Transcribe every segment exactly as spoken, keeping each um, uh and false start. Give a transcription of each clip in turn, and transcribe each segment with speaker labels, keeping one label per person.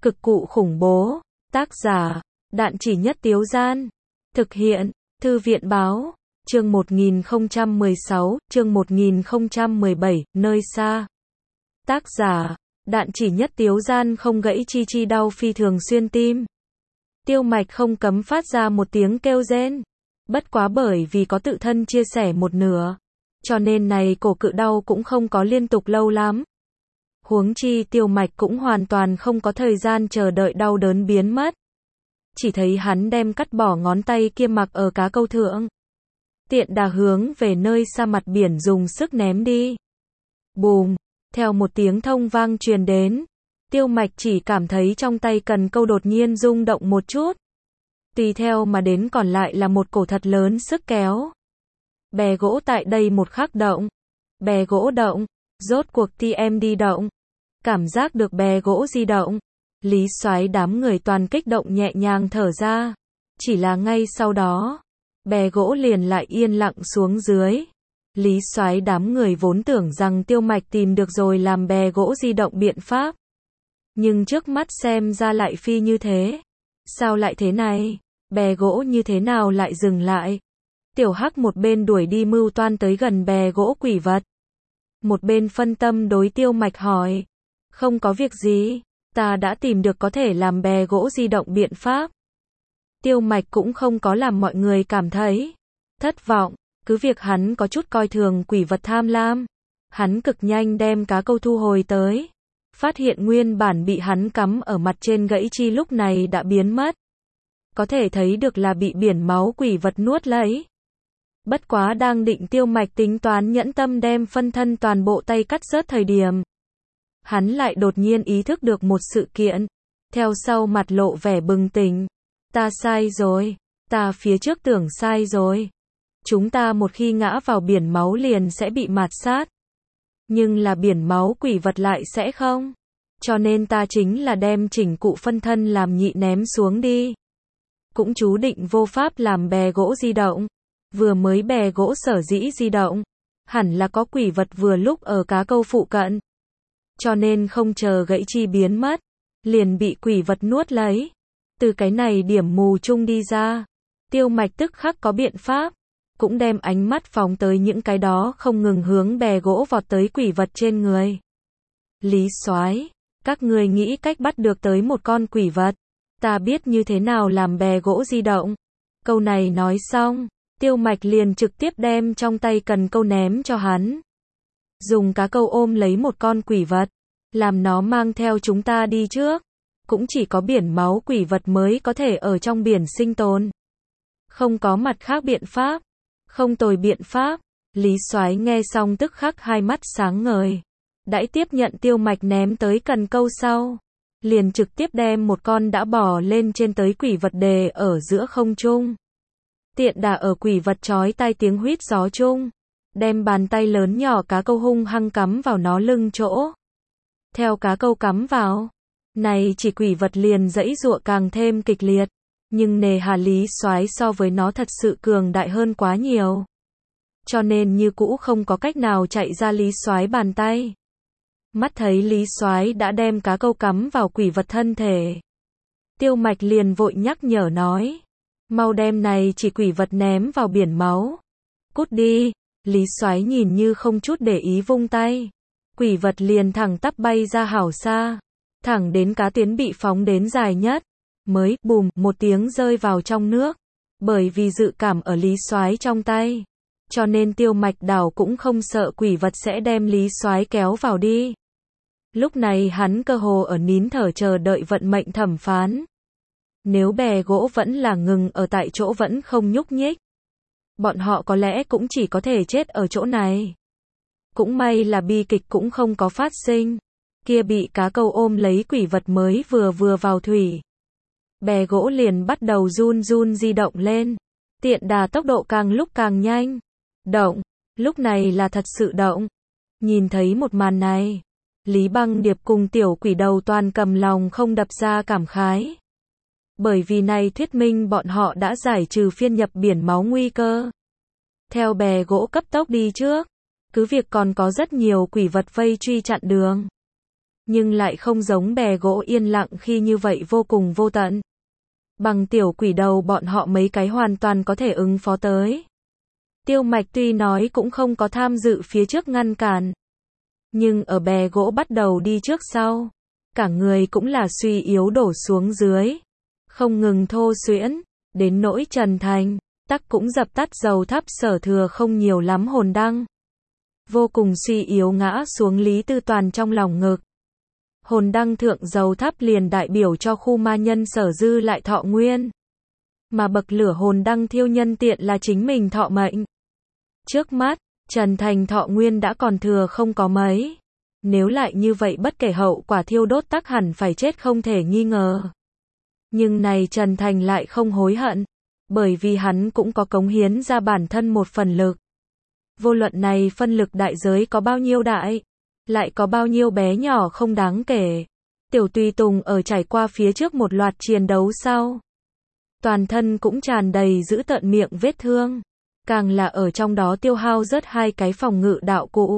Speaker 1: Cực cụ khủng bố. Tác giả, Đạn Chỉ Nhất Tiếu Gian. Thực hiện, Thư viện Báo. Chương một nghìn không trăm mười sáu, chương một nghìn không trăm mười bảy, nơi xa. Tác giả, Đạn Chỉ Nhất Tiếu Gian. Không gãy chi chi đau phi thường xuyên tim. Tiêu Mạch không cấm phát ra một tiếng kêu rên. Bất quá bởi vì có tự thân chia sẻ một nửa, cho nên này cổ cự đau cũng không có liên tục lâu lắm. Huống chi Tiêu Mạch cũng hoàn toàn không có thời gian chờ đợi đau đớn biến mất. Chỉ thấy hắn đem cắt bỏ ngón tay kia mặc ở cá câu thượng. Tiện đà hướng về nơi xa mặt biển dùng sức ném đi. Bùm, theo một tiếng thông vang truyền đến. Tiêu Mạch chỉ cảm thấy trong tay cần câu đột nhiên rung động một chút. Tùy theo mà đến còn lại là một cổ thật lớn sức kéo. Bè gỗ tại đây một khắc động. Bè gỗ động. Rốt cuộc tê em đi động. Cảm giác được bè gỗ di động. Lý Soái đám người toàn kích động nhẹ nhàng thở ra. Chỉ là ngay sau đó, bè gỗ liền lại yên lặng xuống dưới. Lý Soái đám người vốn tưởng rằng Tiêu Mạch tìm được rồi làm bè gỗ di động biện pháp. Nhưng trước mắt xem ra lại phi như thế. Sao lại thế này? Bè gỗ như thế nào lại dừng lại? Tiểu Hắc một bên đuổi đi mưu toan tới gần bè gỗ quỷ vật. Một bên phân tâm đối Tiêu Mạch hỏi. Không có việc gì, ta đã tìm được có thể làm bè gỗ di động biện pháp. Tiêu Mạch cũng không có làm mọi người cảm thấy thất vọng, cứ việc hắn có chút coi thường quỷ vật tham lam. Hắn cực nhanh đem cá câu thu hồi tới. Phát hiện nguyên bản bị hắn cắm ở mặt trên gãy chi lúc này đã biến mất. Có thể thấy được là bị biển máu quỷ vật nuốt lấy. Bất quá đang định Tiêu Mạch tính toán nhẫn tâm đem phân thân toàn bộ tay cắt rớt thời điểm. Hắn lại đột nhiên ý thức được một sự kiện. Theo sau mặt lộ vẻ bừng tỉnh. Ta sai rồi. Ta phía trước tưởng sai rồi. Chúng ta một khi ngã vào biển máu liền sẽ bị mạt sát. Nhưng là biển máu quỷ vật lại sẽ không. Cho nên ta chính là đem chỉnh cụ phân thân làm nhị ném xuống đi. Cũng chú định vô pháp làm bè gỗ di động. Vừa mới bè gỗ sở dĩ di động. Hẳn là có quỷ vật vừa lúc ở cá câu phụ cận. Cho nên không chờ gãy chi biến mất. Liền bị quỷ vật nuốt lấy. Từ cái này điểm mù chung đi ra. Tiêu Mạch tức khắc có biện pháp. Cũng đem ánh mắt phóng tới những cái đó không ngừng hướng bè gỗ vọt tới quỷ vật trên người. Lý Soái, các người nghĩ cách bắt được tới một con quỷ vật. Ta biết như thế nào làm bè gỗ di động. Câu này nói xong, Tiêu Mạch liền trực tiếp đem trong tay cần câu ném cho hắn. Dùng cá câu ôm lấy một con quỷ vật. Làm nó mang theo chúng ta đi trước. Cũng chỉ có biển máu quỷ vật mới có thể ở trong biển sinh tồn. Không có mặt khác biện pháp. Không tồi biện pháp. Lý Soái nghe xong tức khắc hai mắt sáng ngời. Đãi tiếp nhận Tiêu Mạch ném tới cần câu sau. Liền trực tiếp đem một con đã bò lên trên tới quỷ vật đề ở giữa không trung. Tiện đà ở quỷ vật chói tai tiếng huýt gió chung. Đem bàn tay lớn nhỏ cá câu hung hăng cắm vào nó lưng chỗ. Theo cá câu cắm vào. Này chỉ quỷ vật liền giãy giụa càng thêm kịch liệt. Nhưng nề hà Lý Soái so với nó thật sự cường đại hơn quá nhiều. Cho nên như cũ không có cách nào chạy ra Lý Soái bàn tay. Mắt thấy Lý Soái đã đem cá câu cắm vào quỷ vật thân thể. Tiêu Mạch liền vội nhắc nhở nói. Mau đem này chỉ quỷ vật ném vào biển máu. Cút đi. Lý Soái nhìn như không chút để ý vung tay. Quỷ vật liền thẳng tắp bay ra hảo xa. Thẳng đến cá tuyến bị phóng đến dài nhất. Mới, bùm, một tiếng rơi vào trong nước. Bởi vì dự cảm ở Lý Soái trong tay. Cho nên Tiêu Mạch đảo cũng không sợ quỷ vật sẽ đem Lý Soái kéo vào đi. Lúc này hắn cơ hồ ở nín thở chờ đợi vận mệnh thẩm phán. Nếu bè gỗ vẫn là ngừng ở tại chỗ vẫn không nhúc nhích. Bọn họ có lẽ cũng chỉ có thể chết ở chỗ này. Cũng may là bi kịch cũng không có phát sinh. Kia bị cá câu ôm lấy quỷ vật mới vừa vừa vào thủy. Bè gỗ liền bắt đầu run run di động lên. Tiện đà tốc độ càng lúc càng nhanh. Động. Lúc này là thật sự động. Nhìn thấy một màn này. Lý Băng Điệp cùng tiểu quỷ đầu toàn cầm lòng không đập ra cảm khái. Bởi vì này thuyết minh bọn họ đã giải trừ phiên nhập biển máu nguy cơ. Theo bè gỗ cấp tốc đi trước. Cứ việc còn có rất nhiều quỷ vật vây truy chặn đường. nhưng lại không giống bè gỗ yên lặng khi như vậy vô cùng vô tận. Bằng tiểu quỷ đầu bọn họ mấy cái hoàn toàn có thể ứng phó tới. Tiêu Mạch tuy nói cũng không có tham dự phía trước ngăn cản, nhưng ở bè gỗ bắt đầu đi trước sau, cả người cũng là suy yếu đổ xuống dưới, không ngừng thô xuyễn, đến nỗi Trần Thành, tắc cũng dập tắt dầu thắp sở thừa không nhiều lắm hồn đăng. Vô cùng suy yếu ngã xuống Lý Tư Toàn trong lòng ngực. Hồn đăng thượng dầu thắp liền đại biểu cho khu ma nhân sở dư lại thọ nguyên. Mà bậc lửa hồn đăng thiêu nhân tiện là chính mình thọ mệnh. Trước mắt, Trần Thành thọ nguyên đã còn thừa không có mấy. Nếu lại như vậy bất kể hậu quả thiêu đốt tắc hẳn phải chết không thể nghi ngờ. Nhưng này Trần Thành lại không hối hận, bởi vì hắn cũng có cống hiến ra bản thân một phần lực. Vô luận này phân lực đại giới có bao nhiêu đại, lại có bao nhiêu bé nhỏ không đáng kể. Tiểu Tùy Tùng ở trải qua phía trước một loạt chiến đấu sau, toàn thân cũng tràn đầy dữ tợn miệng vết thương, càng là ở trong đó tiêu hao rất hai cái phòng ngự đạo cụ.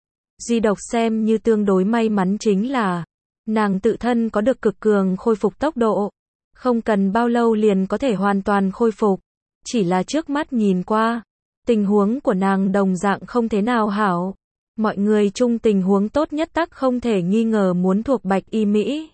Speaker 1: Duy độc xem như tương đối may mắn chính là, nàng tự thân có được cực cường khôi phục tốc độ, không cần bao lâu liền có thể hoàn toàn khôi phục. Chỉ là trước mắt nhìn qua, tình huống của nàng đồng dạng không thế nào hảo. Mọi người chung tình huống tốt nhất tắc không thể nghi ngờ muốn thuộc Bạch Y Mỹ.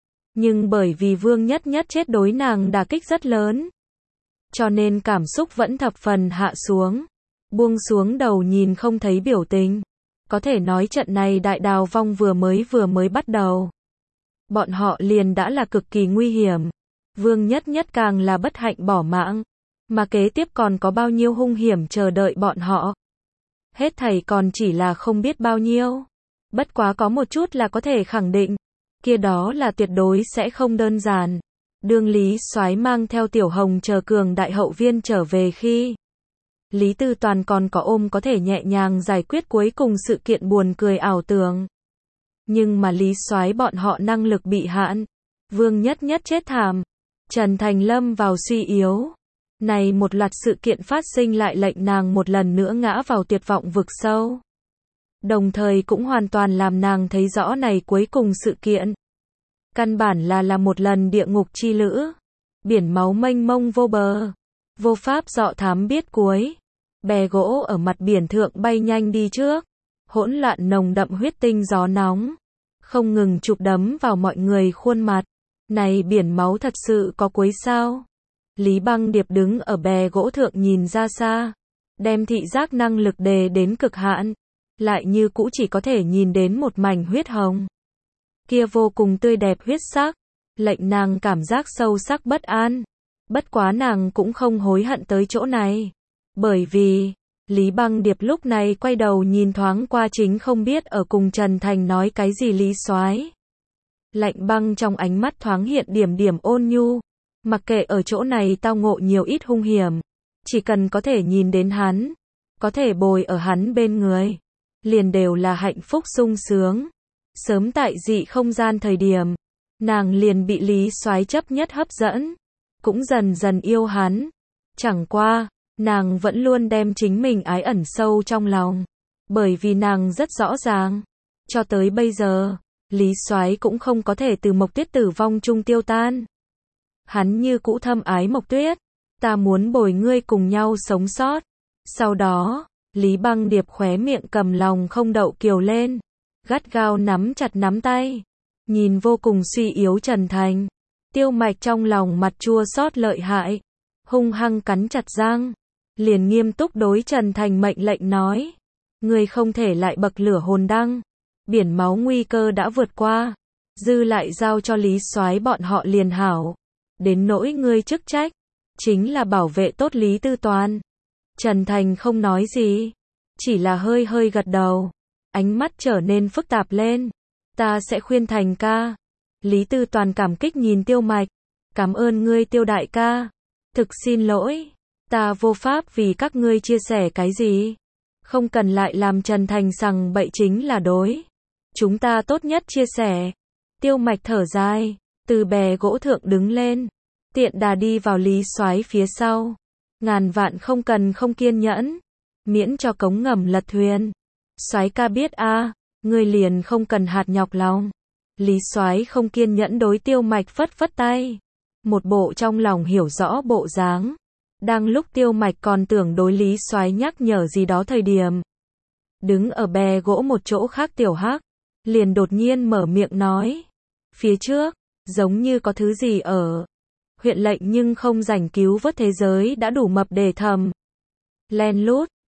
Speaker 1: Nhưng bởi vì Vương Nhất Nhất chết đối nàng đả kích rất lớn, cho nên cảm xúc vẫn thập phần hạ xuống, buông xuống đầu nhìn không thấy biểu tình. Có thể nói trận này đại đào vong vừa mới vừa mới bắt đầu, bọn họ liền đã là cực kỳ nguy hiểm. Vương Nhất Nhất càng là bất hạnh bỏ mạng, mà kế tiếp còn có bao nhiêu hung hiểm chờ đợi bọn họ. Hết thảy còn chỉ là không biết bao nhiêu. Bất quá có một chút là có thể khẳng định, kia đó là tuyệt đối sẽ không đơn giản. Đương Lý Soái mang theo Tiểu Hồng chờ cường đại hậu viên trở về khi, Lý Tư Toàn còn có ôm có thể nhẹ nhàng giải quyết cuối cùng sự kiện buồn cười ảo tưởng. Nhưng mà Lý Soái bọn họ năng lực bị hạn, Vương Nhất Nhất chết thảm, Trần Thành lâm vào suy yếu. Này một loạt sự kiện phát sinh lại lệnh nàng một lần nữa ngã vào tuyệt vọng vực sâu. Đồng thời cũng hoàn toàn làm nàng thấy rõ này cuối cùng sự kiện. Căn bản là là một lần địa ngục chi lữ. Biển máu mênh mông vô bờ. Vô pháp dọ thám biết cuối. Bè gỗ ở mặt biển thượng bay nhanh đi trước. Hỗn loạn nồng đậm huyết tinh gió nóng. Không ngừng chụp đấm vào mọi người khuôn mặt. Này biển máu thật sự có cuối sao? Lý Băng Điệp đứng ở bè gỗ thượng nhìn ra xa, đem thị giác năng lực đề đến cực hạn, lại như cũ chỉ có thể nhìn đến một mảnh huyết hồng. Kia vô cùng tươi đẹp huyết sắc, lệnh nàng cảm giác sâu sắc bất an. Bất quá nàng cũng không hối hận tới chỗ này, bởi vì, Lý Băng Điệp lúc này quay đầu nhìn thoáng qua chính không biết ở cùng Trần Thành nói cái gì Lý Soái. Lạnh băng trong ánh mắt thoáng hiện điểm điểm ôn nhu. Mặc kệ ở chỗ này tao ngộ nhiều ít hung hiểm, chỉ cần có thể nhìn đến hắn, có thể bồi ở hắn bên người, liền đều là hạnh phúc sung sướng. Sớm tại dị không gian thời điểm, nàng liền bị Lý Soái chấp nhất hấp dẫn, cũng dần dần yêu hắn. Chẳng qua, nàng vẫn luôn đem chính mình ái ẩn sâu trong lòng, bởi vì nàng rất rõ ràng, cho tới bây giờ, Lý Soái cũng không có thể từ Mộc Tuyết tử vong chung tiêu tan. Hắn như cũ thâm ái Mộc Tuyết, ta muốn bồi ngươi cùng nhau sống sót. Sau đó, Lý Băng Điệp khóe miệng cầm lòng không đậu kiều lên, gắt gao nắm chặt nắm tay, nhìn vô cùng suy yếu Trần Thành. Tiêu Mạch trong lòng mặt chua xót lợi hại, hung hăng cắn chặt răng, liền nghiêm túc đối Trần Thành mệnh lệnh nói, ngươi không thể lại bậc lửa hồn đăng, biển máu nguy cơ đã vượt qua, dư lại giao cho Lý Soái bọn họ liền hảo. Đến nỗi ngươi chức trách, chính là bảo vệ tốt Lý Tư Toàn. Trần Thành không nói gì, chỉ là hơi hơi gật đầu, ánh mắt trở nên phức tạp lên. Ta sẽ khuyên Thành ca. Lý Tư Toàn cảm kích nhìn Tiêu Mạch, cảm ơn ngươi Tiêu đại ca. Thực xin lỗi, ta vô pháp vì các ngươi chia sẻ cái gì. Không cần lại làm Trần Thành sằng bậy chính là đối. Chúng ta tốt nhất chia sẻ. Tiêu Mạch thở dài, từ bè gỗ thượng đứng lên, tiện đà đi vào Lý Soái phía sau. Ngàn vạn không cần không kiên nhẫn, miễn cho cống ngầm lật thuyền. Soái ca biết a, ngươi liền không cần hạt nhọc lòng. Lý Soái không kiên nhẫn đối Tiêu Mạch phất phất tay. Một bộ trong lòng hiểu rõ bộ dáng. Đang lúc Tiêu Mạch còn tưởng đối Lý Soái nhắc nhở gì đó thời điểm. Đứng ở bè gỗ một chỗ khác Tiểu Hắc. Liền đột nhiên mở miệng nói. Phía trước, giống như có thứ gì ở. Huyện lệnh nhưng không rảnh cứu vớt thế giới đã đủ mập để thầm. Len lút,